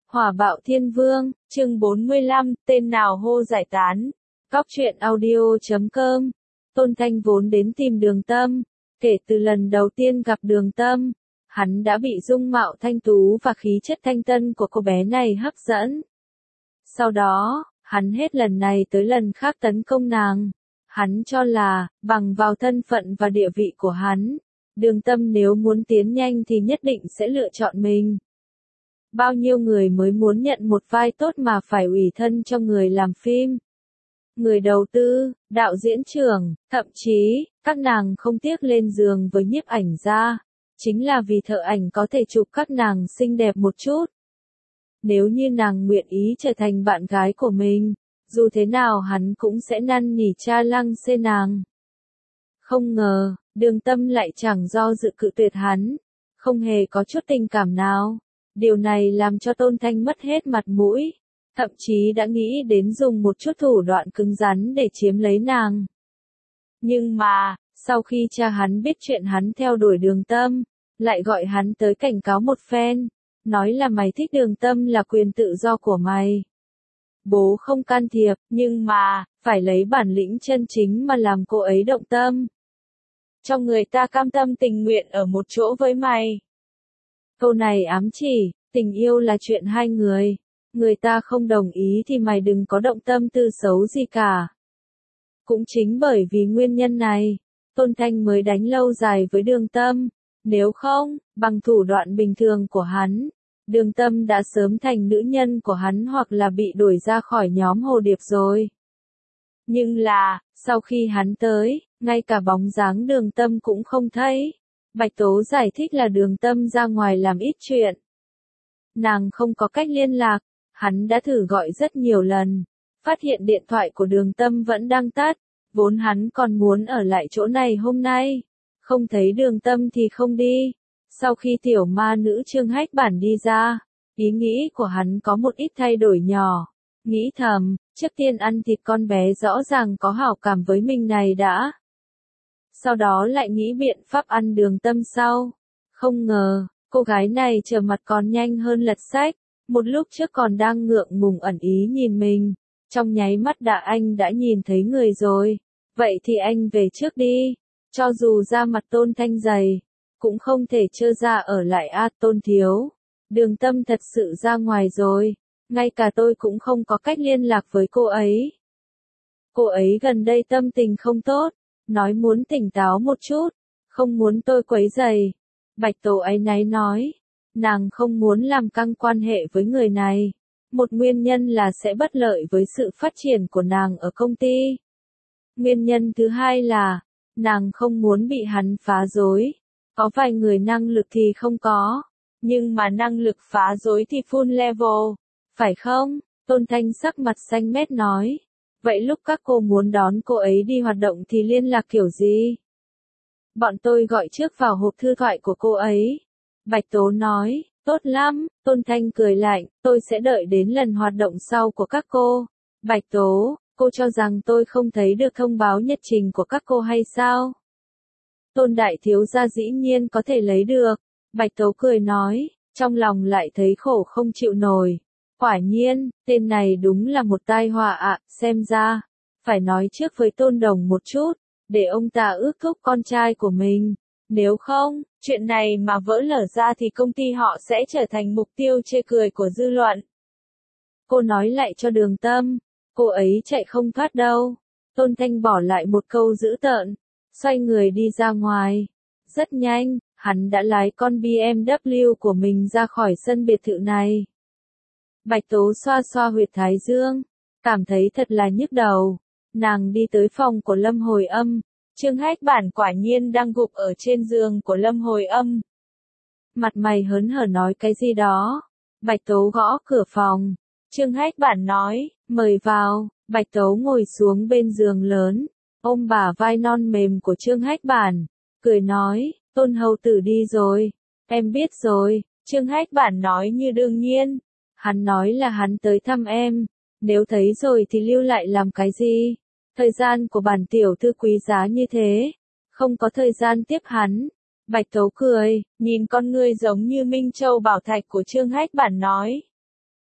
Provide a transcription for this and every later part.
Hỏa bạo thiên vương, chương 45, tên nào hô giải tán. Cóc truyện audio.com. Tôn Thanh vốn đến tìm Đường Tâm. Kể từ lần đầu tiên gặp Đường Tâm, hắn đã bị dung mạo thanh tú và khí chất thanh tân của cô bé này hấp dẫn. Sau đó, hắn hết lần này tới lần khác tấn công nàng. Hắn cho là, bằng vào thân phận và địa vị của hắn, Đường Tâm nếu muốn tiến nhanh thì nhất định sẽ lựa chọn mình. Bao nhiêu người mới muốn nhận một vai tốt mà phải ủy thân cho người làm phim, người đầu tư, đạo diễn trưởng, thậm chí, các nàng không tiếc lên giường với nhiếp ảnh gia, chính là vì thợ ảnh có thể chụp các nàng xinh đẹp một chút. Nếu như nàng nguyện ý trở thành bạn gái của mình, dù thế nào hắn cũng sẽ năn nỉ cha lăng xê nàng. Không ngờ, Đường Tâm lại chẳng do dự cự tuyệt hắn, không hề có chút tình cảm nào. Điều này làm cho Tôn Thanh mất hết mặt mũi, thậm chí đã nghĩ đến dùng một chút thủ đoạn cứng rắn để chiếm lấy nàng. Nhưng mà, sau khi cha hắn biết chuyện hắn theo đuổi Đường Tâm, lại gọi hắn tới cảnh cáo một phen, nói là mày thích Đường Tâm là quyền tự do của mày. Bố không can thiệp, nhưng mà, phải lấy bản lĩnh chân chính mà làm cô ấy động tâm. Cho người ta cam tâm tình nguyện ở một chỗ với mày. Câu này ám chỉ, tình yêu là chuyện hai người. Người ta không đồng ý thì mày đừng có động tâm tư xấu gì cả. Cũng chính bởi vì nguyên nhân này, Tôn Thanh mới đánh lâu dài với Đường Tâm. Nếu không, bằng thủ đoạn bình thường của hắn, Đường Tâm đã sớm thành nữ nhân của hắn hoặc là bị đuổi ra khỏi nhóm Hồ Điệp rồi. Nhưng là, sau khi hắn tới, ngay cả bóng dáng Đường Tâm cũng không thấy. Bạch Tố giải thích là Đường Tâm ra ngoài làm ít chuyện. Nàng không có cách liên lạc, hắn đã thử gọi rất nhiều lần, phát hiện điện thoại của Đường Tâm vẫn đang tắt, vốn hắn còn muốn ở lại chỗ này hôm nay, không thấy Đường Tâm thì không đi. Sau khi tiểu ma nữ Trương Hách Bản đi ra, ý nghĩ của hắn có một ít thay đổi nhỏ, nghĩ thầm, trước tiên ăn thịt con bé rõ ràng có hảo cảm với mình này đã. Sau đó lại nghĩ biện pháp ăn Đường Tâm sau. Không ngờ, cô gái này trở mặt còn nhanh hơn lật sách, một lúc trước còn đang ngượng ngùng ẩn ý nhìn mình, trong nháy mắt anh đã nhìn thấy người rồi, vậy thì anh về trước đi, cho dù da mặt Tôn Thanh dày, cũng không thể trơ ra ở lại Tôn thiếu, Đường Tâm thật sự ra ngoài rồi, ngay cả tôi cũng không có cách liên lạc với cô ấy. Cô ấy gần đây tâm tình không tốt, nói muốn tỉnh táo một chút, không muốn tôi quấy rầy. Bạch Tố áy náy nói, nàng không muốn làm căng quan hệ với người này. Một nguyên nhân là sẽ bất lợi với sự phát triển của nàng ở công ty. Nguyên nhân thứ hai là, nàng không muốn bị hắn phá rối. Có vài người năng lực thì không có, nhưng mà năng lực phá rối thì full level, phải không? Tôn Thanh sắc mặt xanh mét nói. Vậy lúc các cô muốn đón cô ấy đi hoạt động thì liên lạc kiểu gì? Bọn tôi gọi trước vào hộp thư thoại của cô ấy. Bạch Tố nói, tốt lắm, Tôn Thanh cười lạnh, tôi sẽ đợi đến lần hoạt động sau của các cô. Bạch Tố, cô cho rằng tôi không thấy được thông báo nhật trình của các cô hay sao? Tôn đại thiếu gia dĩ nhiên có thể lấy được. Bạch Tố cười nói, trong lòng lại thấy khổ không chịu nổi. Quả nhiên, tên này đúng là một tai họa ạ, xem ra, phải nói trước với Tôn Đồng một chút, để ông ta ước thúc con trai của mình. Nếu không, chuyện này mà vỡ lở ra thì công ty họ sẽ trở thành mục tiêu chê cười của dư luận. Cô nói lại cho Đường Tâm, cô ấy chạy không thoát đâu. Tôn Thanh bỏ lại một câu dữ tợn, xoay người đi ra ngoài. Rất nhanh, hắn đã lái con BMW của mình ra khỏi sân biệt thự này. Bạch Tố xoa xoa huyệt thái dương, cảm thấy thật là nhức đầu. Nàng đi tới phòng của Lâm Hồi Âm. Trương Hách Bản quả nhiên đang gục ở trên giường của Lâm Hồi Âm. Mặt mày hớn hở nói cái gì đó. Bạch Tố gõ cửa phòng. Trương Hách Bản nói, mời vào. Bạch Tố ngồi xuống bên giường lớn, ôm bả vai non mềm của Trương Hách Bản, cười nói, Tôn hầu tử đi rồi. Em biết rồi. Trương Hách Bản nói như đương nhiên. Hắn nói là hắn tới thăm em. Nếu thấy rồi thì lưu lại làm cái gì? Thời gian của bản tiểu thư quý giá như thế, không có thời gian tiếp hắn. Bạch Tố cười, nhìn con ngươi giống như Minh Châu Bảo Thạch của Trương Hách Bản nói.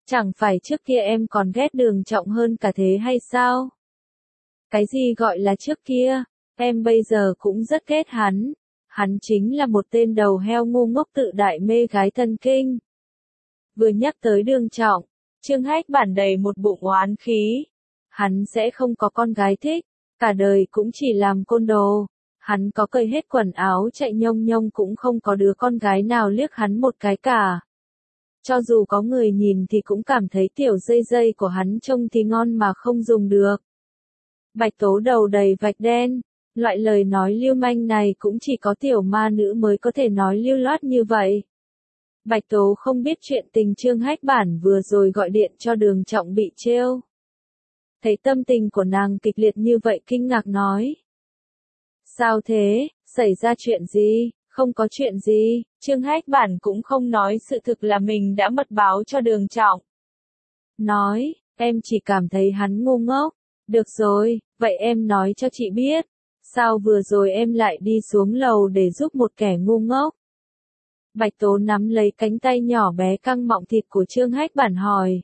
Chẳng phải trước kia em còn ghét Đường Trọng hơn cả thế hay sao? Cái gì gọi là trước kia? Em bây giờ cũng rất ghét hắn. Hắn chính là một tên đầu heo ngu ngốc tự đại mê gái thần kinh. Vừa nhắc tới Đường Trọng, Trương Hách Bản đầy một bụng oán khí. Hắn sẽ không có con gái thích, cả đời cũng chỉ làm côn đồ. Hắn có cởi hết quần áo chạy nhông nhông cũng không có đứa con gái nào liếc hắn một cái cả. Cho dù có người nhìn thì cũng cảm thấy tiểu dây dây của hắn trông thì ngon mà không dùng được. Bạch Tố đầu đầy vạch đen, loại lời nói lưu manh này cũng chỉ có tiểu ma nữ mới có thể nói lưu loát như vậy. Bạch Tố không biết chuyện tình Trương Hách Bản vừa rồi gọi điện cho Đường Trọng bị trêu. Thấy tâm tình của nàng kịch liệt như vậy kinh ngạc nói. Sao thế, xảy ra chuyện gì? Không có chuyện gì, Trương Hách Bản cũng không nói sự thực là mình đã mật báo cho Đường Trọng. Nói, em chỉ cảm thấy hắn ngu ngốc. Được rồi, vậy em nói cho chị biết. Sao vừa rồi em lại đi xuống lầu để giúp một kẻ ngu ngốc? Bạch Tố nắm lấy cánh tay nhỏ bé căng mọng thịt của Trương Hách Bản hỏi.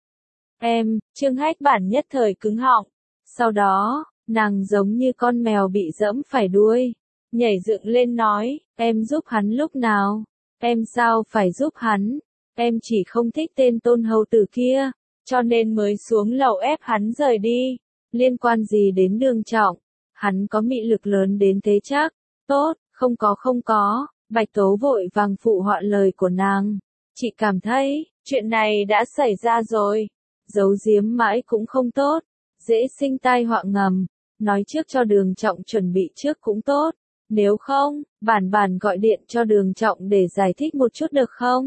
Trương Hách Bản nhất thời cứng họng. Sau đó, nàng giống như con mèo bị giẫm phải đuôi. Nhảy dựng lên nói, em giúp hắn lúc nào? Em sao phải giúp hắn? Em chỉ không thích tên Tôn hầu tử kia, cho nên mới xuống lầu ép hắn rời đi. Liên quan gì đến Đường Trọng? Hắn có mị lực lớn đến thế chắc? Tốt, không có. Bạch Tố vội vàng phụ họa lời của nàng. Chị cảm thấy, chuyện này đã xảy ra rồi. Giấu giếm mãi cũng không tốt. Dễ sinh tai họa ngầm. Nói trước cho Đường Trọng chuẩn bị trước cũng tốt. Nếu không, bản gọi điện cho Đường Trọng để giải thích một chút được không?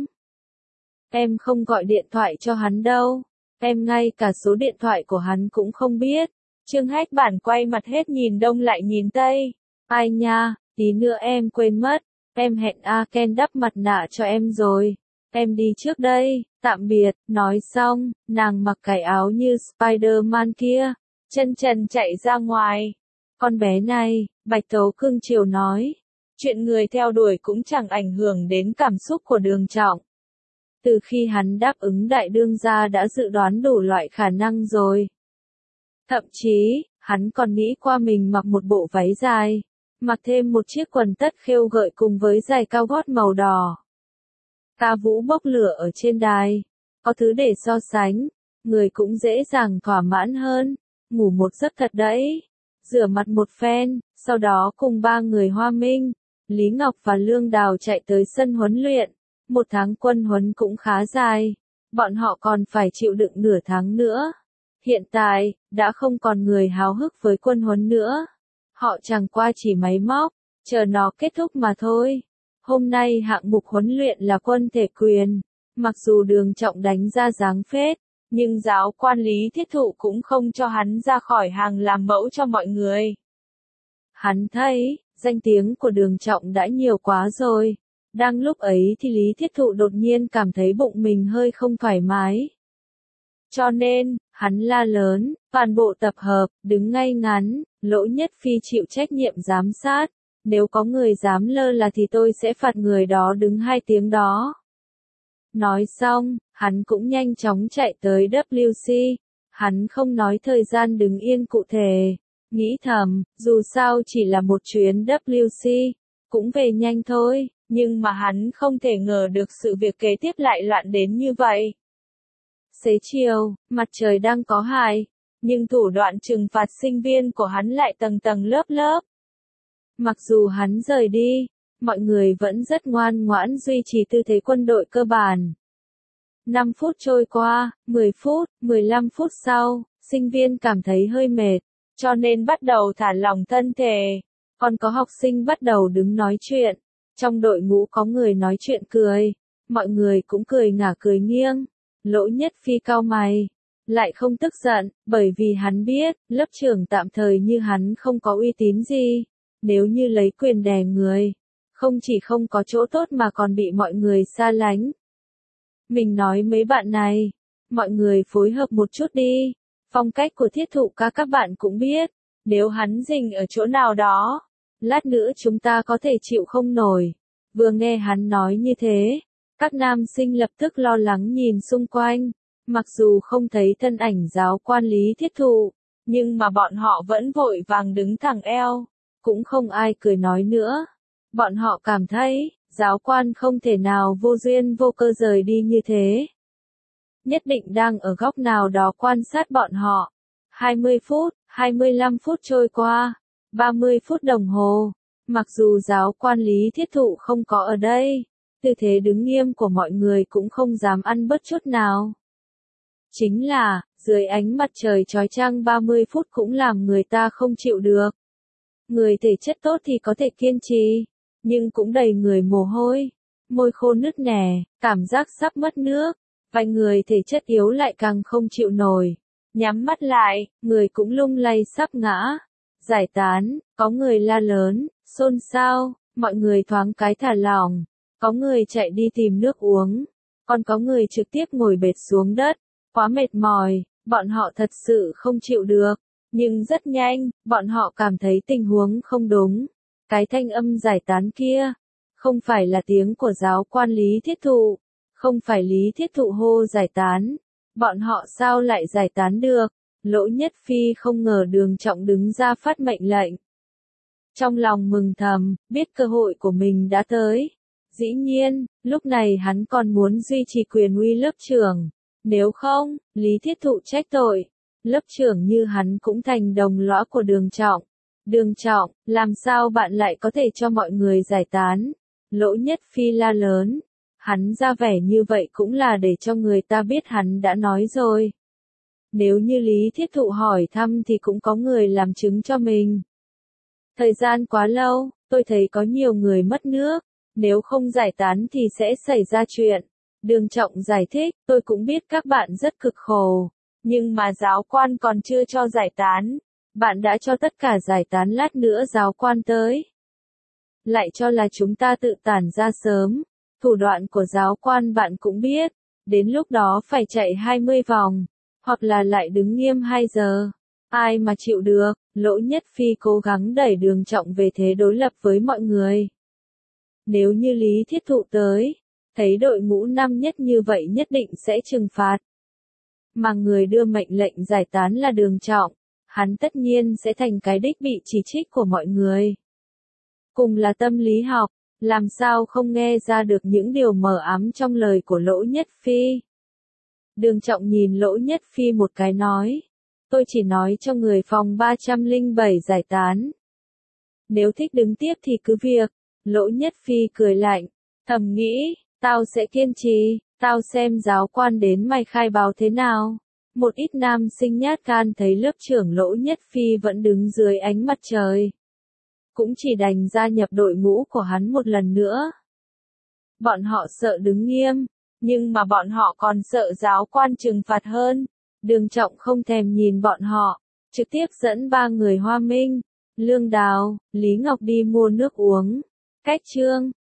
Em không gọi điện thoại cho hắn đâu. Em ngay cả số điện thoại của hắn cũng không biết. Trương Hách Bản quay mặt hết nhìn đông lại nhìn tây. Ai nha, tí nữa em quên mất. Em hẹn A Ken đắp mặt nạ cho em rồi. Em đi trước đây, tạm biệt. Nói xong, nàng mặc cái áo như Spider-Man kia, chân trần chạy ra ngoài. Con bé này, Bạch Tố cưng chiều nói. Chuyện người theo đuổi cũng chẳng ảnh hưởng đến cảm xúc của Đường Trọng. Từ khi hắn đáp ứng đại đương gia đã dự đoán đủ loại khả năng rồi. Thậm chí, hắn còn nghĩ qua mình mặc một bộ váy dài, mặc thêm một chiếc quần tất khêu gợi cùng với giày cao gót màu đỏ. Ca vũ bốc lửa ở trên đài, có thứ để so sánh, người cũng dễ dàng thỏa mãn hơn, ngủ một giấc thật đấy. Rửa mặt một phen, sau đó cùng ba người Hoa Minh, Lý Ngọc và Lương Đào chạy tới sân huấn luyện. Một tháng quân huấn cũng khá dài, bọn họ còn phải chịu đựng nửa tháng nữa. Hiện tại, đã không còn người háo hức với quân huấn nữa. Họ chẳng qua chỉ máy móc, chờ nó kết thúc mà thôi. Hôm nay hạng mục huấn luyện là quân thể quyền. Mặc dù Đường Trọng đánh ra dáng phết, nhưng giáo quan Lý Thiết Thụ cũng không cho hắn ra khỏi hàng làm mẫu cho mọi người. Hắn thấy, danh tiếng của Đường Trọng đã nhiều quá rồi. Đang lúc ấy thì Lý Thiết Thụ đột nhiên cảm thấy bụng mình hơi không thoải mái. Cho nên, hắn la lớn, toàn bộ tập hợp, đứng ngay ngắn, Lỗ Nhất Phi chịu trách nhiệm giám sát. Nếu có người dám lơ là thì tôi sẽ phạt người đó đứng 2 tiếng đó. Nói xong, hắn cũng nhanh chóng chạy tới WC. Hắn không nói thời gian đứng yên cụ thể. Nghĩ thầm, dù sao chỉ là một chuyến WC, cũng về nhanh thôi. Nhưng mà hắn không thể ngờ được sự việc kế tiếp lại loạn đến như vậy. Xế chiều, mặt trời đang có hại, nhưng thủ đoạn trừng phạt sinh viên của hắn lại tầng tầng lớp lớp. Mặc dù hắn rời đi, mọi người vẫn rất ngoan ngoãn duy trì tư thế quân đội cơ bản. 5 phút trôi qua, 10 phút, 15 phút sau, sinh viên cảm thấy hơi mệt, cho nên bắt đầu thả lỏng thân thể. Còn có học sinh bắt đầu đứng nói chuyện. Trong đội ngũ có người nói chuyện cười, mọi người cũng cười ngả cười nghiêng. Lỗ Nhất Phi cau mày, lại không tức giận, bởi vì hắn biết, lớp trưởng tạm thời như hắn không có uy tín gì. Nếu như lấy quyền đè người, không chỉ không có chỗ tốt mà còn bị mọi người xa lánh. Mình nói mấy bạn này, mọi người phối hợp một chút đi. Phong cách của Thiết Thụ ca các bạn cũng biết, nếu hắn rình ở chỗ nào đó, lát nữa chúng ta có thể chịu không nổi. Vừa nghe hắn nói như thế, các nam sinh lập tức lo lắng nhìn xung quanh. Mặc dù không thấy thân ảnh giáo quan Lý Thiết Thụ, nhưng mà bọn họ vẫn vội vàng đứng thẳng eo, cũng không ai cười nói nữa. Bọn họ cảm thấy, giáo quan không thể nào vô duyên vô cơ rời đi như thế. Nhất định đang ở góc nào đó quan sát bọn họ. 20 phút, 25 phút trôi qua, 30 phút đồng hồ. Mặc dù giáo quan Lý Thiết Thụ không có ở đây, tư thế đứng nghiêm của mọi người cũng không dám ăn bớt chút nào. Chính là, dưới ánh mặt trời chói chang 30 phút cũng làm người ta không chịu được. Người thể chất tốt thì có thể kiên trì, nhưng cũng đầy người mồ hôi, môi khô nứt nẻ, cảm giác sắp mất nước. Vài người thể chất yếu lại càng không chịu nổi. Nhắm mắt lại, người cũng lung lay sắp ngã. Giải tán, có người la lớn, xôn xao, mọi người thoáng cái thả lỏng. Có người chạy đi tìm nước uống, còn có người trực tiếp ngồi bệt xuống đất. Quá mệt mỏi, bọn họ thật sự không chịu được. Nhưng rất nhanh, bọn họ cảm thấy tình huống không đúng. Cái thanh âm giải tán kia, không phải là tiếng của giáo quan Lý Thiết Thụ, không phải Lý Thiết Thụ hô giải tán. Bọn họ sao lại giải tán được? Lỗ Nhất Phi không ngờ Đường Trọng đứng ra phát mệnh lệnh. Trong lòng mừng thầm, biết cơ hội của mình đã tới. Dĩ nhiên, lúc này hắn còn muốn duy trì quyền uy lớp trưởng. Nếu không, Lý Thiết Thụ trách tội. Lớp trưởng như hắn cũng thành đồng lõa của Đường Trọng. Đường Trọng, làm sao bạn lại có thể cho mọi người giải tán? Lỗ Nhất Phi la lớn. Hắn ra vẻ như vậy cũng là để cho người ta biết hắn đã nói rồi. Nếu như Lý Thiết Thụ hỏi thăm thì cũng có người làm chứng cho mình. Thời gian quá lâu, tôi thấy có nhiều người mất nước. Nếu không giải tán thì sẽ xảy ra chuyện. Đường Trọng giải thích, tôi cũng biết các bạn rất cực khổ. Nhưng mà giáo quan còn chưa cho giải tán. Bạn đã cho tất cả giải tán lát nữa giáo quan tới. Lại cho là chúng ta tự tản ra sớm. Thủ đoạn của giáo quan bạn cũng biết. Đến lúc đó phải chạy 20 vòng. Hoặc là lại đứng nghiêm 2 giờ. Ai mà chịu được, Lỗ Nhất Phi cố gắng đẩy Đường Trọng về thế đối lập với mọi người. Nếu như Lý Thiết Thụ tới, thấy đội ngũ năm nhất như vậy nhất định sẽ trừng phạt. Mà người đưa mệnh lệnh giải tán là Đường Trọng, hắn tất nhiên sẽ thành cái đích bị chỉ trích của mọi người. Cùng là tâm lý học, làm sao không nghe ra được những điều mờ ám trong lời của Lỗ Nhất Phi. Đường Trọng nhìn Lỗ Nhất Phi một cái nói, tôi chỉ nói cho người phòng 307 giải tán. Nếu thích đứng tiếp thì cứ việc. Lỗ Nhất Phi cười lạnh, thầm nghĩ, tao sẽ kiên trì, tao xem giáo quan đến mày khai báo thế nào. Một ít nam sinh nhát gan thấy lớp trưởng Lỗ Nhất Phi vẫn đứng dưới ánh mặt trời. Cũng chỉ đành gia nhập đội ngũ của hắn một lần nữa. Bọn họ sợ đứng nghiêm, nhưng mà bọn họ còn sợ giáo quan trừng phạt hơn. Đường Trọng không thèm nhìn bọn họ, trực tiếp dẫn 3 người Hoa Minh, Lương Đào, Lý Ngọc đi mua nước uống. Cách chương